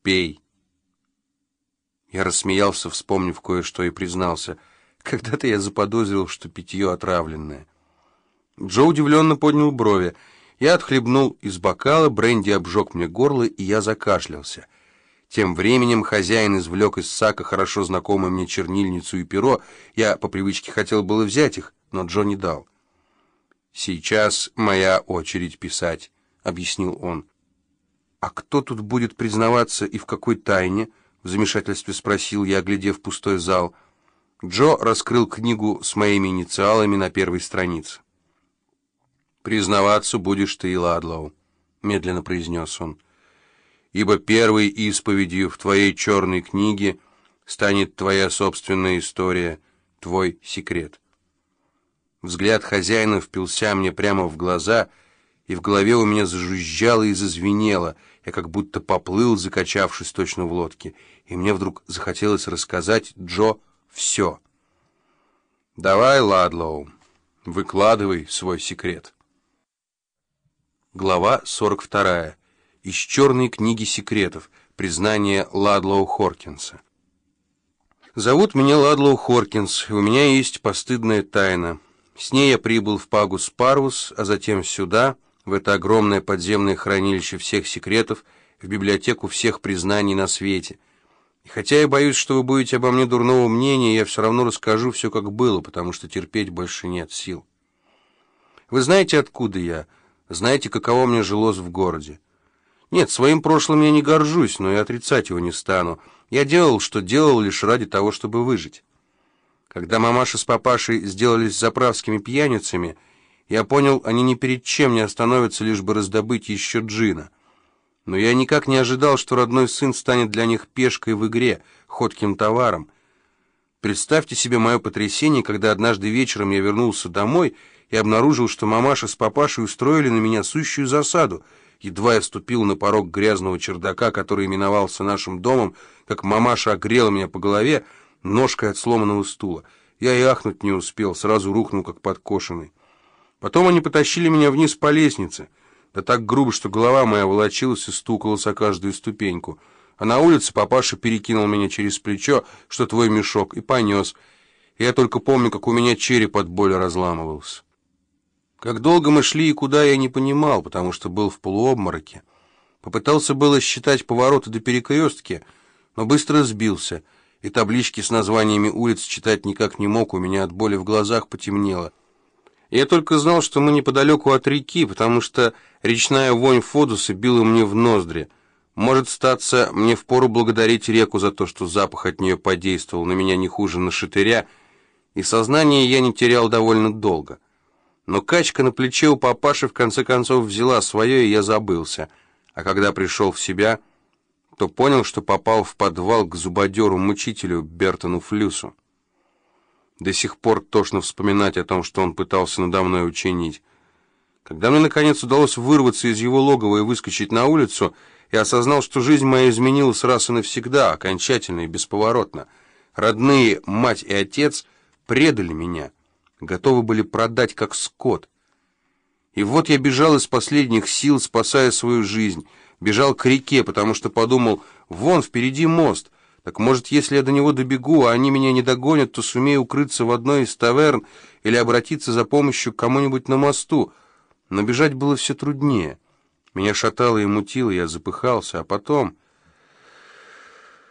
Пей». Я рассмеялся, вспомнив кое-что, и признался: когда-то я заподозрил, что питье отравленное. Джо удивленно поднял брови. Я отхлебнул из бокала, бренди обжег мне горло, и я закашлялся. Тем временем хозяин извлек из сака хорошо знакомую мне чернильницу и перо. Я по привычке хотел было взять их, но Джо не дал. «Сейчас моя очередь писать», — объяснил он. «А кто тут будет признаваться и в какой тайне?» — в замешательстве спросил я, глядев в пустой зал. Джо раскрыл книгу с моими инициалами на первой странице. «Признаваться будешь ты и Ладлоу», — медленно произнес он, «ибо первой исповедью в твоей черной книге станет твоя собственная история, твой секрет». Взгляд хозяина впился мне прямо в глаза, и в голове у меня зажужжало и зазвенело. Я как будто поплыл, закачавшись точно в лодке, и мне вдруг захотелось рассказать Джо все. «Давай, Ладлоу, выкладывай свой секрет». Глава 42. Из черной книги секретов. Признание Ладлоу Хоркинса. Зовут меня Ладлоу Хоркинс, и у меня есть постыдная тайна. С ней я прибыл в Пагус Парвус, а затем сюда, в это огромное подземное хранилище всех секретов, в библиотеку всех признаний на свете. И хотя я боюсь, что вы будете обо мне дурного мнения, я все равно расскажу все, как было, потому что терпеть больше нет сил. Вы знаете, откуда я? Знаете, каково мне жилось в городе? Нет, своим прошлым я не горжусь, но и отрицать его не стану. Я делал, что делал, лишь ради того, чтобы выжить. Когда мамаша с папашей сделались заправскими пьяницами, я понял, они ни перед чем не остановятся, лишь бы раздобыть еще джина. Но я никак не ожидал, что родной сын станет для них пешкой в игре, ходким товаром. Представьте себе мое потрясение, когда однажды вечером я вернулся домой и обнаружил, что мамаша с папашей устроили на меня сущую засаду. Едва я ступил на порог грязного чердака, который именовался нашим домом, как мамаша огрела меня по голове ножкой от сломанного стула. Я и ахнуть не успел, сразу рухнул, как подкошенный. Потом они потащили меня вниз по лестнице, да так грубо, что голова моя волочилась и стукалась о каждую ступеньку. А на улице папаша перекинул меня через плечо, что твой мешок, и понес. И я только помню, как у меня череп от боли разламывался. Как долго мы шли и куда, я не понимал, потому что был в полуобмороке. Попытался было считать повороты до перекрестки, но быстро сбился, и таблички с названиями улиц читать никак не мог, у меня от боли в глазах потемнело. Я только знал, что мы неподалеку от реки, потому что речная вонь Фодуса била мне в ноздри. Может статься, мне впору благодарить реку за то, что запах от нее подействовал на меня не хуже нашатыря, и сознание я не терял довольно долго. Но качка на плече у папаши в конце концов взяла свое, и я забылся. А когда пришел в себя, то понял, что попал в подвал к зубодеру-мучителю Бертону Флюсу. До сих пор тошно вспоминать о том, что он пытался надо мной учинить. Когда мне, наконец, удалось вырваться из его логова и выскочить на улицу, я осознал, что жизнь моя изменилась раз и навсегда, окончательно и бесповоротно. Родные, мать и отец, предали меня, готовы были продать как скот. И вот я бежал из последних сил, спасая свою жизнь, бежал к реке, потому что подумал, вон впереди мост. Так может, если я до него добегу, а они меня не догонят, то сумею укрыться в одной из таверн или обратиться за помощью к кому-нибудь на мосту. Но бежать было все труднее. Меня шатало и мутило, я запыхался, а потом...